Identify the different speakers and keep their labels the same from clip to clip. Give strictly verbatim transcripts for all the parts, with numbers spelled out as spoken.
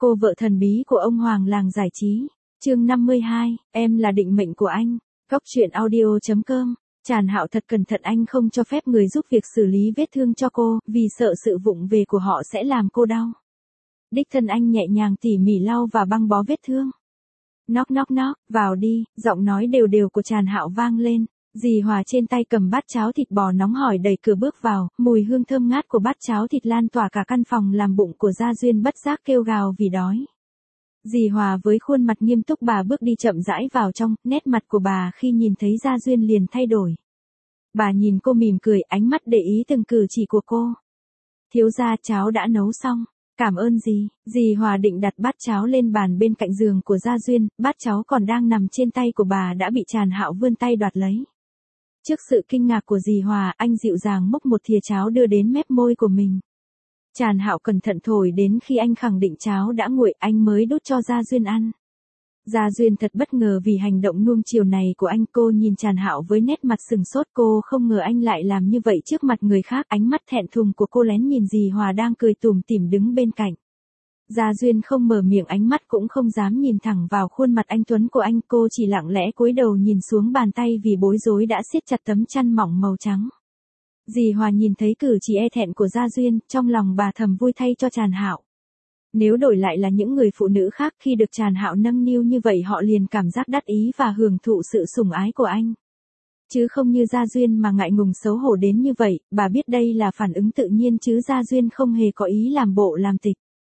Speaker 1: Cô vợ thần bí của ông Hoàng làng giải trí. Chương năm mươi hai, em là định mệnh của anh. Góc truyện audio chấm com. Tràn Hạo thật cẩn thận, anh không cho phép người giúp việc xử lý vết thương cho cô, vì sợ sự vụng về của họ sẽ làm cô đau. Đích thân anh nhẹ nhàng tỉ mỉ lau và băng bó vết thương. Knock knock knock, vào đi, giọng nói đều đều của Tràn Hạo vang lên. Dì Hòa trên tay cầm bát cháo thịt bò nóng hổi đẩy cửa bước vào, mùi hương thơm ngát của bát cháo thịt lan tỏa cả căn phòng làm bụng của Gia Duyên bất giác kêu gào vì đói. Dì Hòa với khuôn mặt nghiêm túc bà bước đi chậm rãi vào trong, nét mặt của bà khi nhìn thấy Gia Duyên liền thay đổi. Bà nhìn cô mỉm cười, ánh mắt để ý từng cử chỉ của cô. Thiếu gia, cháo đã nấu xong. Cảm ơn dì. Dì Hòa định đặt bát cháo lên bàn bên cạnh giường của Gia Duyên, bát cháo còn đang nằm trên tay của bà đã bị Tràn Hạo vươn tay đoạt lấy. Trước sự kinh ngạc của dì Hòa, anh dịu dàng múc một thìa cháo đưa đến mép môi của mình. Tràn Hạo cẩn thận thổi đến khi anh khẳng định cháo đã nguội, anh mới đút cho Gia Duyên ăn. Gia Duyên thật bất ngờ vì hành động nuông chiều này của anh. Cô nhìn Tràn Hạo với nét mặt sừng sốt, cô không ngờ anh lại làm như vậy trước mặt người khác. Ánh mắt thẹn thùng của cô lén nhìn dì Hòa đang cười tủm tỉm đứng bên cạnh. Gia Duyên không mở miệng, ánh mắt cũng không dám nhìn thẳng vào khuôn mặt anh tuấn của anh. Cô chỉ lặng lẽ cúi đầu nhìn xuống bàn tay vì bối rối đã siết chặt tấm chăn mỏng màu trắng. Dì Hòa nhìn thấy cử chỉ e thẹn của Gia Duyên, trong lòng bà thầm vui thay cho Tràn Hạo. Nếu đổi lại là những người phụ nữ khác, khi được Tràn Hạo nâng niu như vậy họ liền cảm giác đắc ý và hưởng thụ sự sủng ái của anh. Chứ không như Gia Duyên mà ngại ngùng xấu hổ đến như vậy. Bà biết đây là phản ứng tự nhiên chứ Gia Duyên không hề có ý làm bộ làm tịch.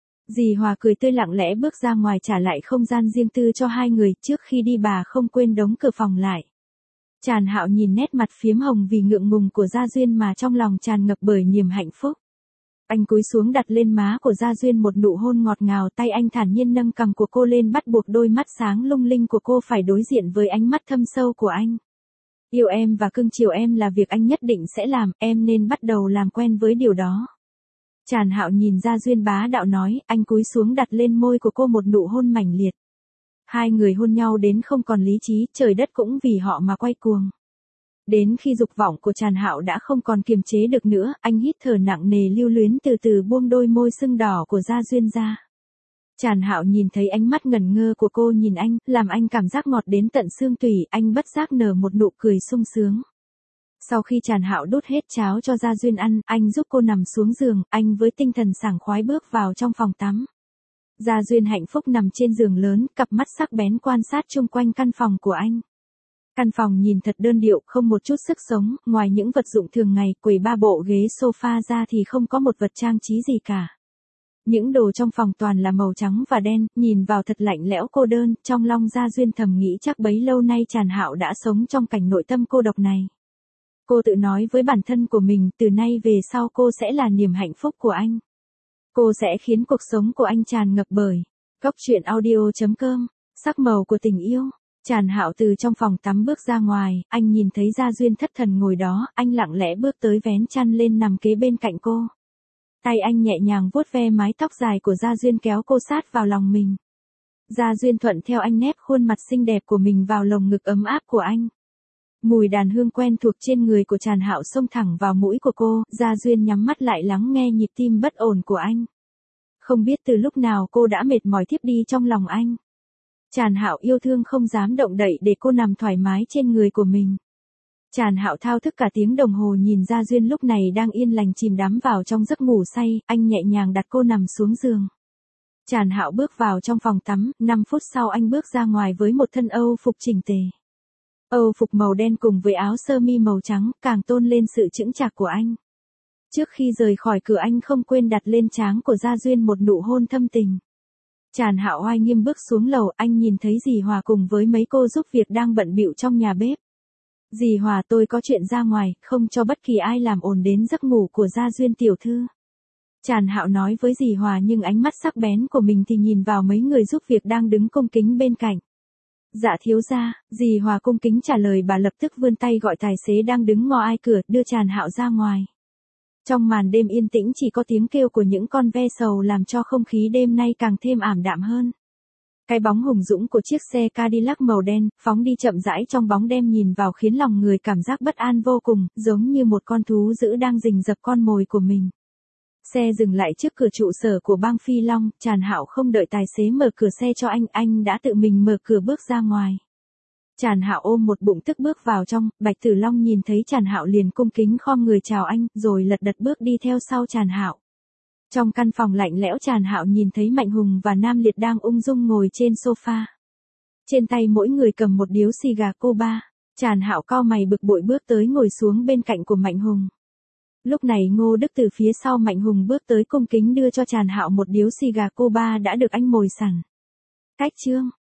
Speaker 1: Dì Hòa cười tươi lặng lẽ bước ra ngoài trả lại không gian riêng tư cho hai người. Trước khi đi bà không quên đóng cửa phòng lại. Tràn Hạo nhìn nét mặt phiếm hồng vì ngượng ngùng của Gia Duyên mà trong lòng tràn ngập bởi niềm hạnh phúc. Anh cúi xuống đặt lên má của Gia Duyên một nụ hôn ngọt ngào, tay anh thản nhiên nâng cằm của cô lên, bắt buộc đôi mắt sáng lung linh của cô phải đối diện với ánh mắt thâm sâu của anh. Yêu em và cưng chiều em là việc anh nhất định sẽ làm, em nên bắt đầu làm quen với điều đó. Tràn Hạo nhìn Gia Duyên bá đạo nói, anh cúi xuống đặt lên môi của cô một nụ hôn mãnh liệt. Hai người hôn nhau đến không còn lý trí, trời đất cũng vì họ mà quay cuồng. Đến khi dục vọng của Tràn Hạo đã không còn kiềm chế được nữa, anh hít thở nặng nề lưu luyến từ từ buông đôi môi sưng đỏ của Gia Duyên ra. Tràn Hạo nhìn thấy ánh mắt ngẩn ngơ của cô nhìn anh, làm anh cảm giác ngọt đến tận xương tủy, anh bất giác nở một nụ cười sung sướng. Sau khi Tràn Hạo đút hết cháo cho Gia Duyên ăn, anh giúp cô nằm xuống giường, anh với tinh thần sảng khoái bước vào trong phòng tắm. Gia Duyên hạnh phúc nằm trên giường lớn, cặp mắt sắc bén quan sát chung quanh căn phòng của anh. Căn phòng nhìn thật đơn điệu, không một chút sức sống, ngoài những vật dụng thường ngày, quầy ba bộ ghế sofa ra thì không có một vật trang trí gì cả. Những đồ trong phòng toàn là màu trắng và đen, nhìn vào thật lạnh lẽo cô đơn, trong lòng Gia Duyên thầm nghĩ chắc bấy lâu nay Tràn Hạo đã sống trong cảnh nội tâm cô độc này. Cô tự nói với bản thân của mình, từ nay về sau cô sẽ là niềm hạnh phúc của anh. Cô sẽ khiến cuộc sống của anh tràn ngập bởi góc truyện audio chấm com, sắc màu của tình yêu. Tràn Hạo từ trong phòng tắm bước ra ngoài, anh nhìn thấy Gia Duyên thất thần ngồi đó, anh lặng lẽ bước tới vén chăn lên nằm kế bên cạnh cô. Tay anh nhẹ nhàng vuốt ve mái tóc dài của Gia Duyên kéo cô sát vào lòng mình. Gia Duyên thuận theo anh nép khuôn mặt xinh đẹp của mình vào lồng ngực ấm áp của anh. Mùi đàn hương quen thuộc trên người của Tràn Hạo xông thẳng vào mũi của cô, Gia Duyên nhắm mắt lại lắng nghe nhịp tim bất ổn của anh. Không biết từ lúc nào cô đã mệt mỏi thiếp đi trong lòng anh. Tràn Hạo yêu thương không dám động đậy để cô nằm thoải mái trên người của mình. Tràn Hạo thao thức cả tiếng đồng hồ nhìn Gia Duyên lúc này đang yên lành chìm đắm vào trong giấc ngủ say, anh nhẹ nhàng đặt cô nằm xuống giường. Tràn Hạo bước vào trong phòng tắm, năm phút sau anh bước ra ngoài với một thân Âu phục chỉnh tề. Âu phục màu đen cùng với áo sơ mi màu trắng, càng tôn lên sự chững chạc của anh. Trước khi rời khỏi cửa anh không quên đặt lên trán của Gia Duyên một nụ hôn thâm tình. Tràn Hạo oai nghiêm bước xuống lầu, anh nhìn thấy dì Hòa cùng với mấy cô giúp việc đang bận bịu trong nhà bếp. Dì Hòa, tôi có chuyện ra ngoài, không cho bất kỳ ai làm ồn đến giấc ngủ của Gia Duyên tiểu thư. Tràn Hạo nói với dì Hòa nhưng ánh mắt sắc bén của mình thì nhìn vào mấy người giúp việc đang đứng cung kính bên cạnh. Dạ thiếu gia, dì Hòa cung kính trả lời, bà lập tức vươn tay gọi tài xế đang đứng ngò ai cửa, đưa Tràn Hạo ra ngoài. Trong màn đêm yên tĩnh chỉ có tiếng kêu của những con ve sầu làm cho không khí đêm nay càng thêm ảm đạm hơn. Cái bóng hùng dũng của chiếc xe Cadillac màu đen, phóng đi chậm rãi trong bóng đêm nhìn vào khiến lòng người cảm giác bất an vô cùng, giống như một con thú dữ đang rình rập con mồi của mình. Xe dừng lại trước cửa trụ sở của bang Phi Long, Tràn Hạo không đợi tài xế mở cửa xe cho anh, anh đã tự mình mở cửa bước ra ngoài. Tràn Hạo ôm một bụng tức bước vào trong, Bạch Tử Long nhìn thấy Tràn Hạo liền cung kính khom người chào anh, rồi lật đật bước đi theo sau Tràn Hạo. Trong căn phòng lạnh lẽo, Tràn Hạo nhìn thấy Mạnh Hùng và Nam Liệt đang ung dung ngồi trên sofa. Trên tay mỗi người cầm một điếu xì gà Cuba. Tràn Hạo cau mày bực bội bước tới ngồi xuống bên cạnh của Mạnh Hùng. Lúc này Ngô Đức từ phía sau Mạnh Hùng bước tới cung kính đưa cho Tràn Hạo một điếu xì gà Cuba đã được anh mồi sẵn. Cách chương